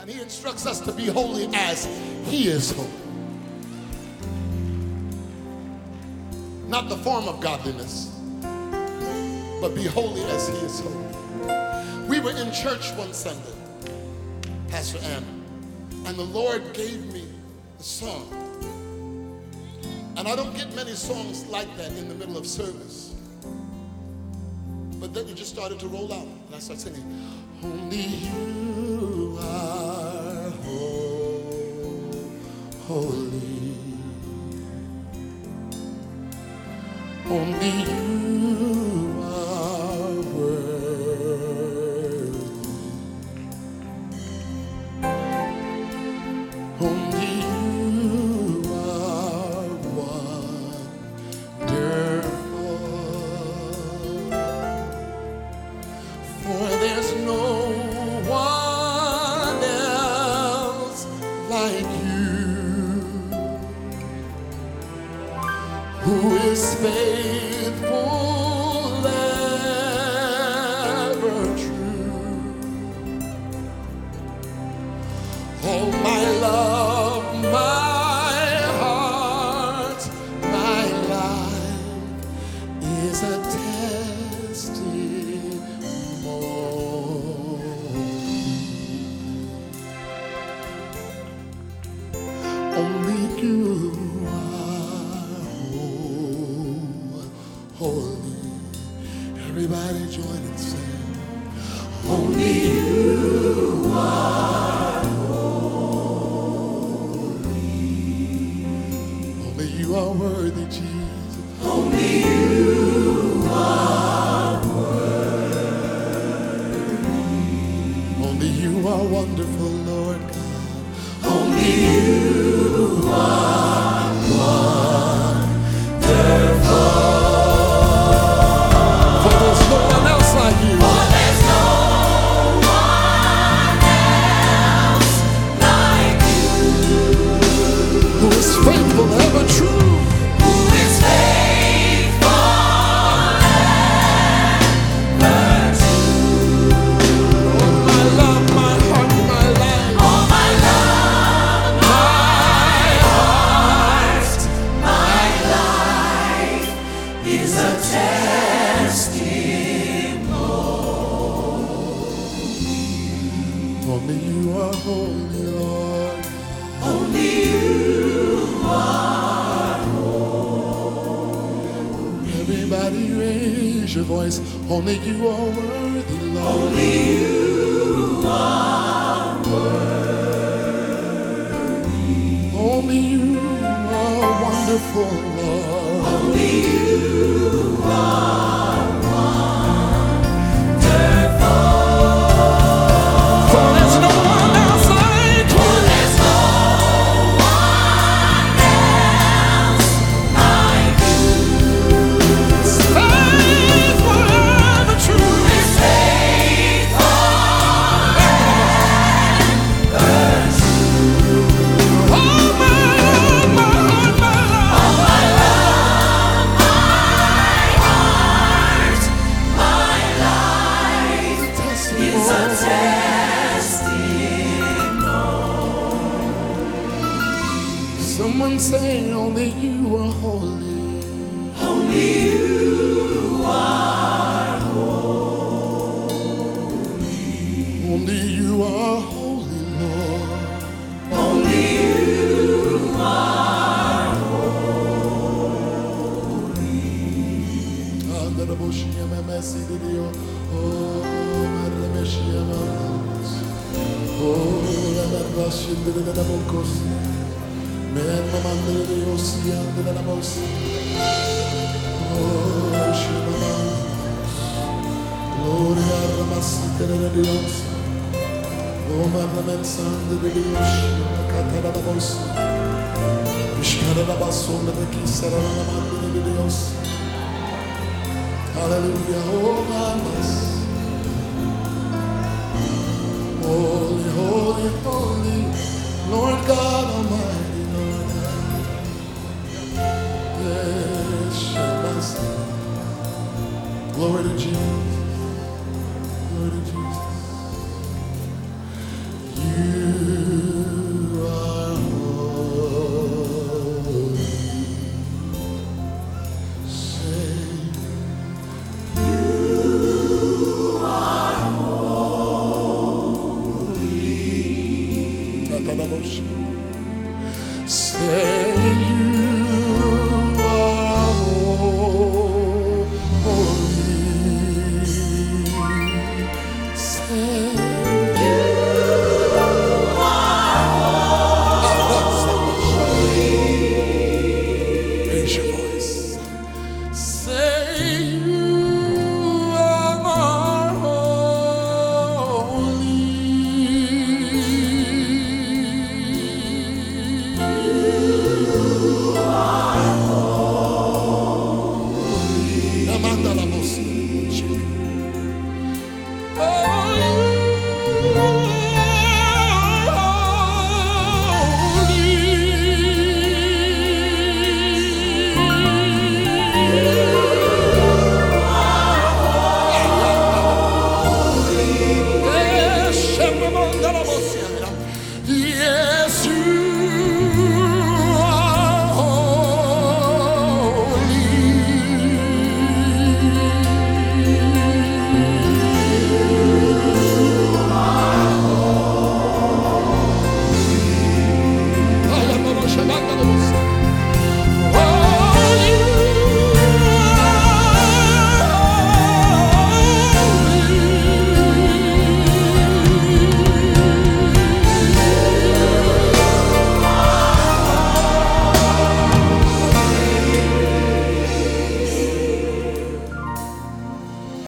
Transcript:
And he instructs us to be holy as he is holy. Not the form of godliness, but be holy as he is holy. We were in church one Sunday, Pastor Anna, and the Lord gave me a song. And I don't get many songs like that in the middle of service. But then it just started to roll out, and I started singing, only you are holy. Only you are worthy. Only you are wonderful. For there's no one else like you, who is faithful, ever true. All my love, my heart, my life is a testimony. Only you holy. Everybody join and sing. Only you are holy. Only you are worthy, Jesus. Only you are worthy. Only you are wonderful, Lord God. Only you are wonderful. Faithful, ever true. Who is faithful, ever true. All my love, my heart, my life. All my love, my heart, my life is a testimony. Only you are holy, Lord. Only you. Everybody raise your voice. Only you are worthy, Lord. Only you are worthy. Only you are wonderful, Lord. Only you are wonderful. For there's no one else like you. There's no one else like you. Faithful, ever true. Is faithful, ever true. All my love, my heart, my love. All my love, my heart, my life is a testimony. Someone say, only you are holy. Only you are holy. Only you are holy, Lord. Only you are holy. Under the bush, you may messy video. Oh, the Messiah. Oh, the Russian did it. Man, Mamma, the Ocean, the Lamos. Oh, Shema. Gloria, Ramasita, the Dios. Oh, Mamma, Son, the Dios. Catarabos. Ishkarabason, the Kisara, the Dios. Hallelujah, oh, Mamas. Holy, holy, holy, Lord God Almighty, Lord God. Yes, glory to Jesus. Glory to Jesus. You Say you are holy. Say raise your voice. Say you are holy. Amanda la voz. Yeah.